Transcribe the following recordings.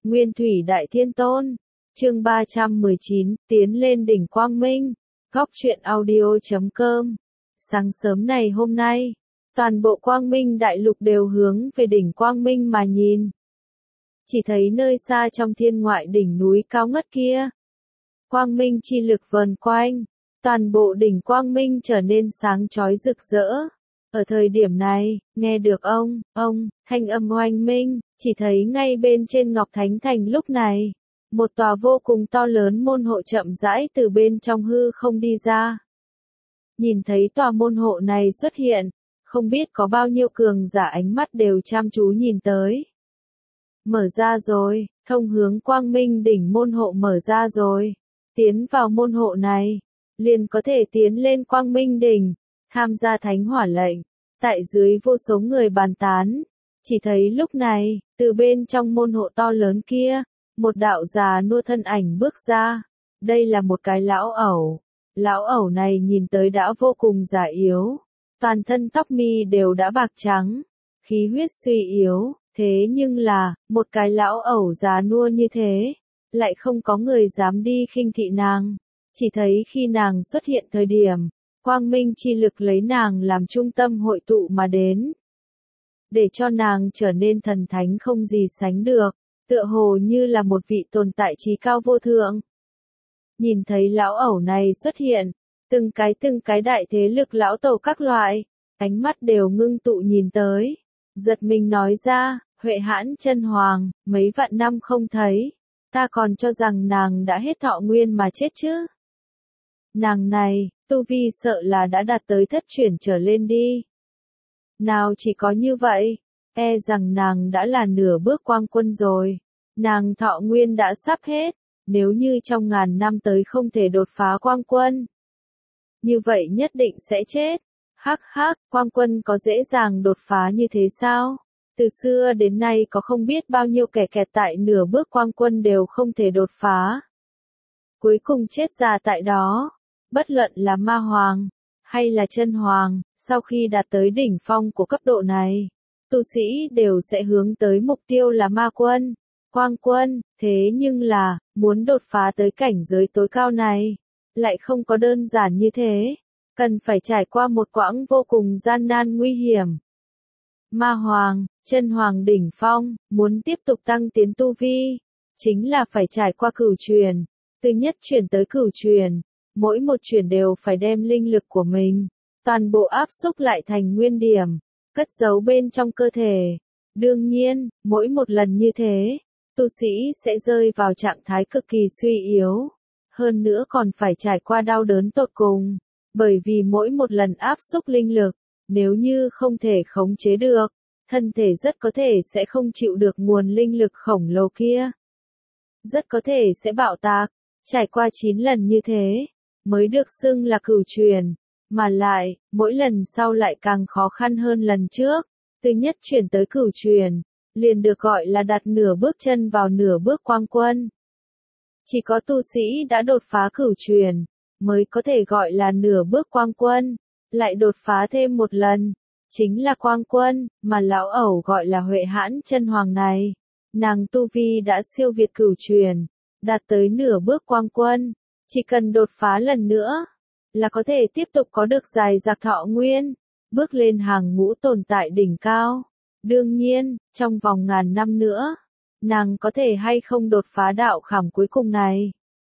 Nguyên Thủy Đại Thiên Tôn. Chương 319, tiến lên đỉnh quang minh. Góc truyện audio.com. Sáng sớm này hôm nay, toàn bộ quang minh đại lục đều hướng về đỉnh quang minh mà nhìn. Chỉ thấy nơi xa trong thiên ngoại đỉnh núi cao ngất kia, quang minh chi lực vờn quanh, toàn bộ đỉnh quang minh trở nên sáng chói rực rỡ. Ở thời điểm này, nghe được ông, thanh âm oanh minh, chỉ thấy ngay bên trên Ngọc Thánh Thành lúc này, một tòa vô cùng to lớn môn hộ chậm rãi từ bên trong hư không đi ra. Nhìn thấy tòa môn hộ này xuất hiện, không biết có bao nhiêu cường giả ánh mắt đều chăm chú nhìn tới. Mở ra rồi, thông hướng quang minh đỉnh môn hộ mở ra rồi. Tiến vào môn hộ này, liền có thể tiến lên quang minh đỉnh, tham gia thánh hỏa lệnh. Tại dưới vô số người bàn tán, chỉ thấy lúc này, từ bên trong môn hộ to lớn kia, một đạo già nua thân ảnh bước ra. Đây là một cái lão ẩu. Lão ẩu này nhìn tới đã vô cùng già yếu, toàn thân tóc mi đều đã bạc trắng, khí huyết suy yếu, thế nhưng là, một cái lão ẩu già nua như thế, lại không có người dám đi khinh thị nàng. Chỉ thấy khi nàng xuất hiện thời điểm, quang minh chi lực lấy nàng làm trung tâm hội tụ mà đến, để cho nàng trở nên thần thánh không gì sánh được, tựa hồ như là một vị tồn tại trí cao vô thượng. Nhìn thấy lão ẩu này xuất hiện, từng cái đại thế lực lão tổ các loại, ánh mắt đều ngưng tụ nhìn tới, giật mình nói ra, Huệ Hãn Chân Hoàng, mấy vạn năm không thấy, ta còn cho rằng nàng đã hết thọ nguyên mà chết chứ. Nàng này, tu vi sợ là đã đạt tới thất chuyển trở lên đi. Nào chỉ có như vậy, e rằng nàng đã là nửa bước quang quân rồi, nàng thọ nguyên đã sắp hết. Nếu như trong ngàn năm tới không thể đột phá quang quân, như vậy nhất định sẽ chết. Hắc hắc, quang quân có dễ dàng đột phá như thế sao? Từ xưa đến nay có không biết bao nhiêu kẻ kẹt tại nửa bước quang quân đều không thể đột phá. Cuối cùng chết già tại đó, bất luận là ma hoàng, hay là chân hoàng, sau khi đạt tới đỉnh phong của cấp độ này, tu sĩ đều sẽ hướng tới mục tiêu là ma quân. Quang quân, thế nhưng là, muốn đột phá tới cảnh giới tối cao này, lại không có đơn giản như thế, cần phải trải qua một quãng vô cùng gian nan nguy hiểm. Ma hoàng, chân hoàng đỉnh phong, muốn tiếp tục tăng tiến tu vi, chính là phải trải qua cửu truyền, từ nhất truyền tới cửu truyền, mỗi một truyền đều phải đem linh lực của mình, toàn bộ áp xúc lại thành nguyên điểm, cất giấu bên trong cơ thể. Đương nhiên, mỗi một lần như thế, tu sĩ sẽ rơi vào trạng thái cực kỳ suy yếu, hơn nữa còn phải trải qua đau đớn tột cùng, bởi vì mỗi một lần áp xúc linh lực, nếu như không thể khống chế được, thân thể rất có thể sẽ không chịu được nguồn linh lực khổng lồ kia. Rất có thể sẽ bạo tạc, trải qua 9 lần như thế, mới được xưng là cửu truyền, mà lại, mỗi lần sau lại càng khó khăn hơn lần trước, từ nhất truyền tới cửu truyền. Liền được gọi là đặt nửa bước chân vào nửa bước quang quân. Chỉ có tu sĩ đã đột phá cửu truyền, mới có thể gọi là nửa bước quang quân, lại đột phá thêm một lần, chính là quang quân, mà lão ẩu gọi là Huệ Hãn Chân Hoàng này. Nàng tu vi đã siêu việt cửu truyền, đạt tới nửa bước quang quân, chỉ cần đột phá lần nữa, là có thể tiếp tục có được dài dạc thọ nguyên, bước lên hàng ngũ tồn tại đỉnh cao. Đương nhiên, trong vòng ngàn năm nữa, nàng có thể hay không đột phá đạo khảm cuối cùng này,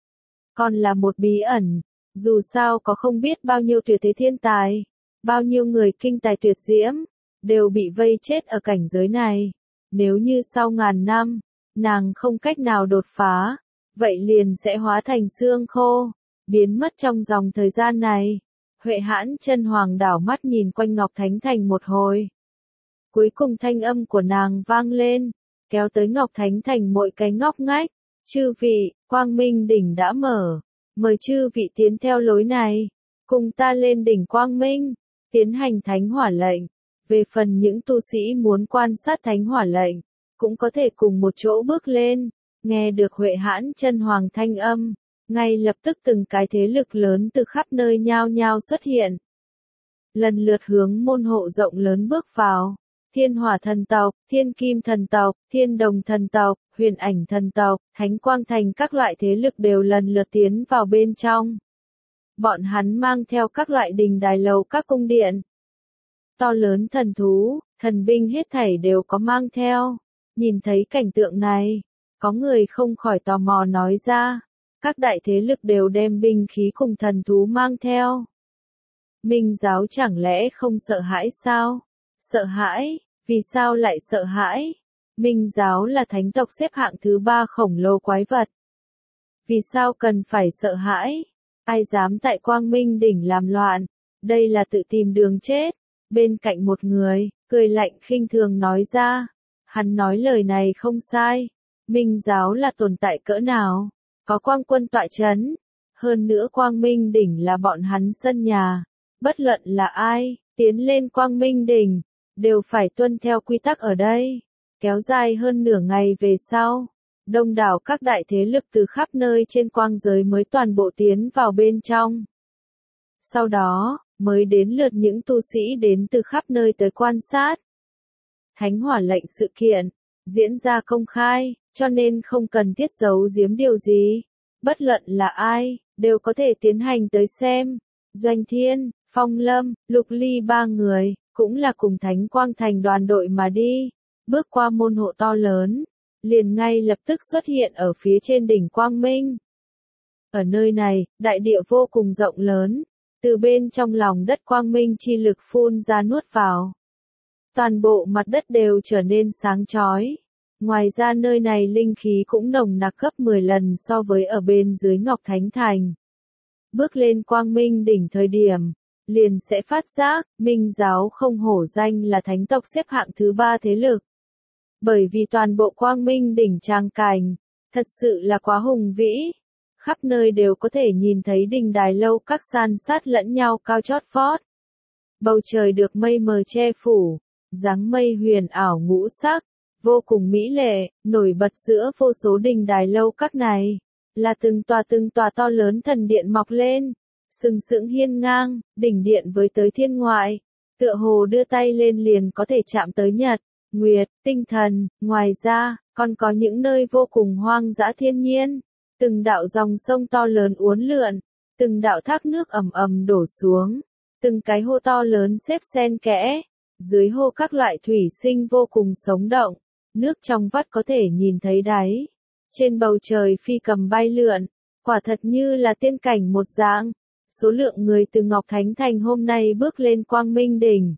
còn là một bí ẩn. Dù sao có không biết bao nhiêu tuyệt thế thiên tài, bao nhiêu người kinh tài tuyệt diễm, đều bị vây chết ở cảnh giới này. Nếu như sau ngàn năm, nàng không cách nào đột phá, vậy liền sẽ hóa thành xương khô, biến mất trong dòng thời gian này. Huệ Hãn Chân Hoàng đảo mắt nhìn quanh Ngọc Thánh Thành một hồi. Cuối cùng thanh âm của nàng vang lên, kéo tới Ngọc Thánh Thành mỗi cái ngóc ngách. Chư vị, quang minh đỉnh đã mở, mời chư vị tiến theo lối này, cùng ta lên đỉnh quang minh, tiến hành thánh hỏa lệnh. Về phần những tu sĩ muốn quan sát thánh hỏa lệnh, cũng có thể cùng một chỗ bước lên. Nghe được Huệ Hãn Chân Hoàng thanh âm, ngay lập tức từng cái thế lực lớn từ khắp nơi nhao nhao xuất hiện, lần lượt hướng môn hộ rộng lớn bước vào. Thiên Hỏa thần tộc, Thiên Kim thần tộc, Thiên Đồng thần tộc, Huyền Ảnh thần tộc, Thánh Quang Thành các loại thế lực đều lần lượt tiến vào bên trong. Bọn hắn mang theo các loại đình đài lầu các cung điện. To lớn thần thú, thần binh hết thảy đều có mang theo. Nhìn thấy cảnh tượng này, có người không khỏi tò mò nói ra. Các đại thế lực đều đem binh khí cùng thần thú mang theo. Minh giáo chẳng lẽ không sợ hãi sao? Sợ hãi, vì sao lại sợ hãi? Minh giáo là thánh tộc xếp hạng thứ 3 khổng lồ quái vật. Vì sao cần phải sợ hãi? Ai dám tại Quang Minh đỉnh làm loạn? Đây là tự tìm đường chết. Bên cạnh một người, cười lạnh khinh thường nói ra. Hắn nói lời này không sai. Minh giáo là tồn tại cỡ nào? Có quang quân tọa chấn. Hơn nữa Quang Minh đỉnh là bọn hắn sân nhà. Bất luận là ai, tiến lên Quang Minh đỉnh, đều phải tuân theo quy tắc ở đây. Kéo dài hơn nửa ngày về sau, đông đảo các đại thế lực từ khắp nơi trên quang giới mới toàn bộ tiến vào bên trong. Sau đó, mới đến lượt những tu sĩ đến từ khắp nơi tới quan sát. Thánh hỏa lệnh sự kiện, diễn ra công khai, cho nên không cần thiết giấu giếm điều gì. Bất luận là ai, đều có thể tiến hành tới xem. Doanh Thiên, Phong Lâm, Lục Ly ba người, cũng là cùng Thánh Quang Thành đoàn đội mà đi. Bước qua môn hộ to lớn, liền ngay lập tức xuất hiện ở phía trên đỉnh Quang Minh. Ở nơi này, đại địa vô cùng rộng lớn, từ bên trong lòng đất Quang Minh chi lực phun ra nuốt vào. Toàn bộ mặt đất đều trở nên sáng chói. Ngoài ra nơi này linh khí cũng nồng nặc gấp 10 lần so với ở bên dưới Ngọc Thánh Thành. Bước lên Quang Minh đỉnh thời điểm, liền sẽ phát giác, Minh giáo không hổ danh là thánh tộc xếp hạng thứ 3 thế lực. Bởi vì toàn bộ Quang Minh đỉnh tràng cảnh, thật sự là quá hùng vĩ. Khắp nơi đều có thể nhìn thấy đình đài lâu các san sát lẫn nhau cao chót vót. Bầu trời được mây mờ che phủ, dáng mây huyền ảo ngũ sắc, vô cùng mỹ lệ, nổi bật giữa vô số đình đài lâu các này, là từng tòa to lớn thần điện mọc lên, sừng sững hiên ngang, đỉnh điện với tới thiên ngoại, tựa hồ đưa tay lên liền có thể chạm tới nhật, nguyệt, tinh thần. Ngoài ra, còn có những nơi vô cùng hoang dã thiên nhiên, từng đạo dòng sông to lớn uốn lượn, từng đạo thác nước ầm ầm đổ xuống, từng cái hồ to lớn xếp xen kẽ, dưới hồ các loại thủy sinh vô cùng sống động, nước trong vắt có thể nhìn thấy đáy. Trên bầu trời phi cầm bay lượn, quả thật như là tiên cảnh một dạng. Số lượng người từ Ngọc Thánh Thành hôm nay bước lên Quang Minh đỉnh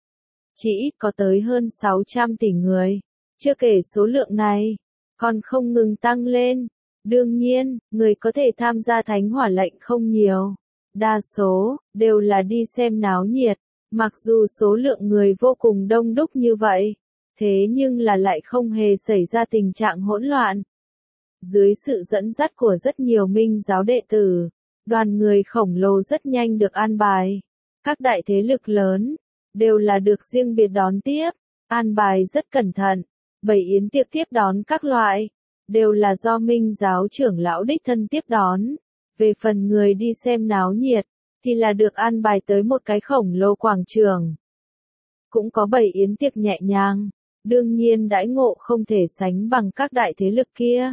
chỉ có tới hơn 600 tỷ người. Chưa kể số lượng này, còn không ngừng tăng lên. Đương nhiên, người có thể tham gia thánh hỏa lệnh không nhiều. Đa số, đều là đi xem náo nhiệt. Mặc dù số lượng người vô cùng đông đúc như vậy, thế nhưng là lại không hề xảy ra tình trạng hỗn loạn. Dưới sự dẫn dắt của rất nhiều Minh giáo đệ tử, đoàn người khổng lồ rất nhanh được an bài. Các đại thế lực lớn, đều là được riêng biệt đón tiếp, an bài rất cẩn thận. 7 yến tiệc tiếp đón các loại, đều là do Minh giáo trưởng lão đích thân tiếp đón. Về phần người đi xem náo nhiệt, thì là được an bài tới một cái khổng lồ quảng trường. Cũng có 7 yến tiệc nhẹ nhàng, đương nhiên đãi ngộ không thể sánh bằng các đại thế lực kia.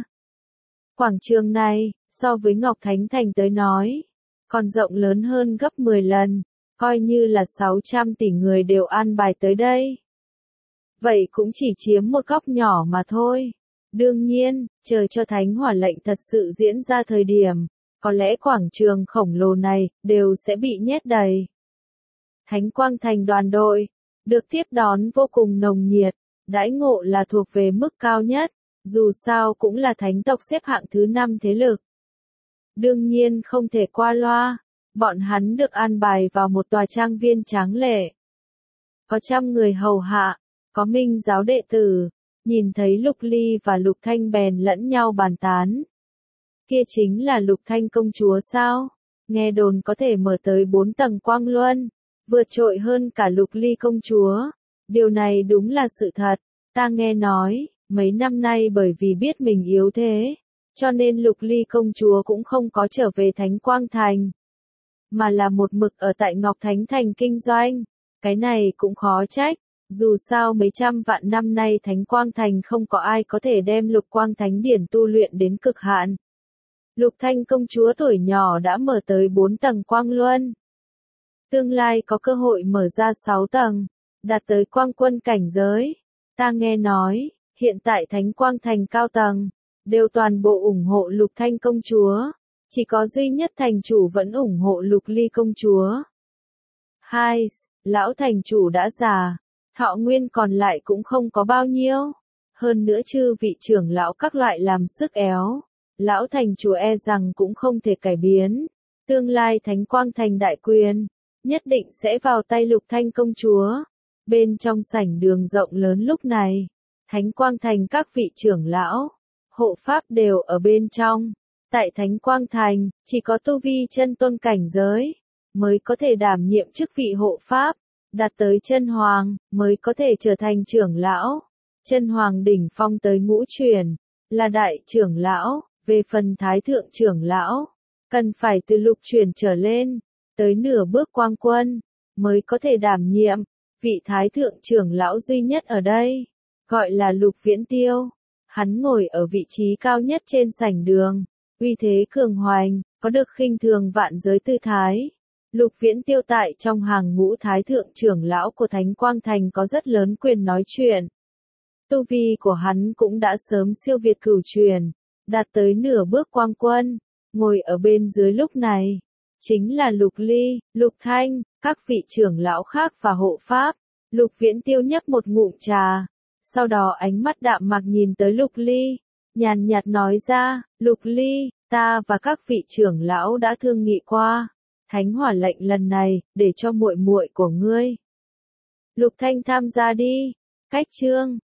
Quảng trường này, so với Ngọc Thánh Thành tới nói, còn rộng lớn hơn gấp 10 lần, coi như là 600 tỷ người đều an bài tới đây. Vậy cũng chỉ chiếm một góc nhỏ mà thôi. Đương nhiên, chờ cho thánh hỏa lệnh thật sự diễn ra thời điểm, có lẽ quảng trường khổng lồ này, đều sẽ bị nhét đầy. Thánh Quang Thành đoàn đội, được tiếp đón vô cùng nồng nhiệt, đãi ngộ là thuộc về mức cao nhất, dù sao cũng là thánh tộc xếp hạng thứ 5 thế lực. Đương nhiên không thể qua loa, bọn hắn được an bài vào một tòa trang viên tráng lệ. Có trăm người hầu hạ, có Minh giáo đệ tử, nhìn thấy Lục Ly và Lục Thanh bèn lẫn nhau bàn tán. Kia chính là Lục Thanh công chúa sao? Nghe đồn có thể mở tới 4 tầng quang luân, vượt trội hơn cả Lục Ly công chúa. Điều này đúng là sự thật, ta nghe nói, mấy năm nay bởi vì biết mình yếu thế, cho nên Lục Ly công chúa cũng không có trở về Thánh Quang Thành, mà là một mực ở tại Ngọc Thánh Thành kinh doanh. Cái này cũng khó trách, Dù sao mấy trăm vạn năm nay Thánh Quang Thành không có ai có thể đem Lục Quang Thánh Điển tu luyện đến cực hạn. Lục Thanh công chúa tuổi nhỏ đã mở tới 4 tầng quang luân. Tương lai có cơ hội mở ra 6 tầng, đạt tới quang quân cảnh giới. Ta nghe nói, hiện tại Thánh Quang Thành cao tầng, đều toàn bộ ủng hộ Lục Thanh công chúa. Chỉ có duy nhất thành chủ vẫn ủng hộ Lục Ly công chúa. Hai, lão thành chủ đã già, thọ nguyên còn lại cũng không có bao nhiêu. Hơn nữa chư vị trưởng lão các loại làm sức éo. Lão thành chủ e rằng cũng không thể cải biến. Tương lai Thánh Quang Thành đại quyền, nhất định sẽ vào tay Lục Thanh công chúa. Bên trong sảnh đường rộng lớn lúc này, Thánh Quang Thành các vị trưởng lão, hộ pháp đều ở bên trong. Tại Thánh Quang Thành, chỉ có tu vi chân tôn cảnh giới, mới có thể đảm nhiệm chức vị hộ pháp, đạt tới chân hoàng, mới có thể trở thành trưởng lão. Chân hoàng đỉnh phong tới ngũ truyền, là đại trưởng lão, về phần thái thượng trưởng lão, cần phải từ lục truyền trở lên, tới nửa bước quang quân, mới có thể đảm nhiệm. Vị thái thượng trưởng lão duy nhất ở đây, gọi là Lục Viễn Tiêu. Hắn ngồi ở vị trí cao nhất trên sảnh đường, uy thế cường hoành, có được khinh thường vạn giới tư thái. Lục Viễn Tiêu tại trong hàng ngũ thái thượng trưởng lão của Thánh Quang Thành có rất lớn quyền nói chuyện. Tu vi của hắn cũng đã sớm siêu việt cửu truyền, đạt tới nửa bước quang quân. Ngồi ở bên dưới lúc này, chính là Lục Ly, Lục Thanh, các vị trưởng lão khác và hộ pháp. Lục Viễn Tiêu nhấp một ngụm trà, sau đó ánh mắt đạm mạc nhìn tới Lục Ly, nhàn nhạt nói ra, Lục Ly, ta và các vị trưởng lão đã thương nghị qua, Thánh Hỏa lệnh lần này, để cho muội muội của ngươi. Lục Thanh tham gia đi. Cách chương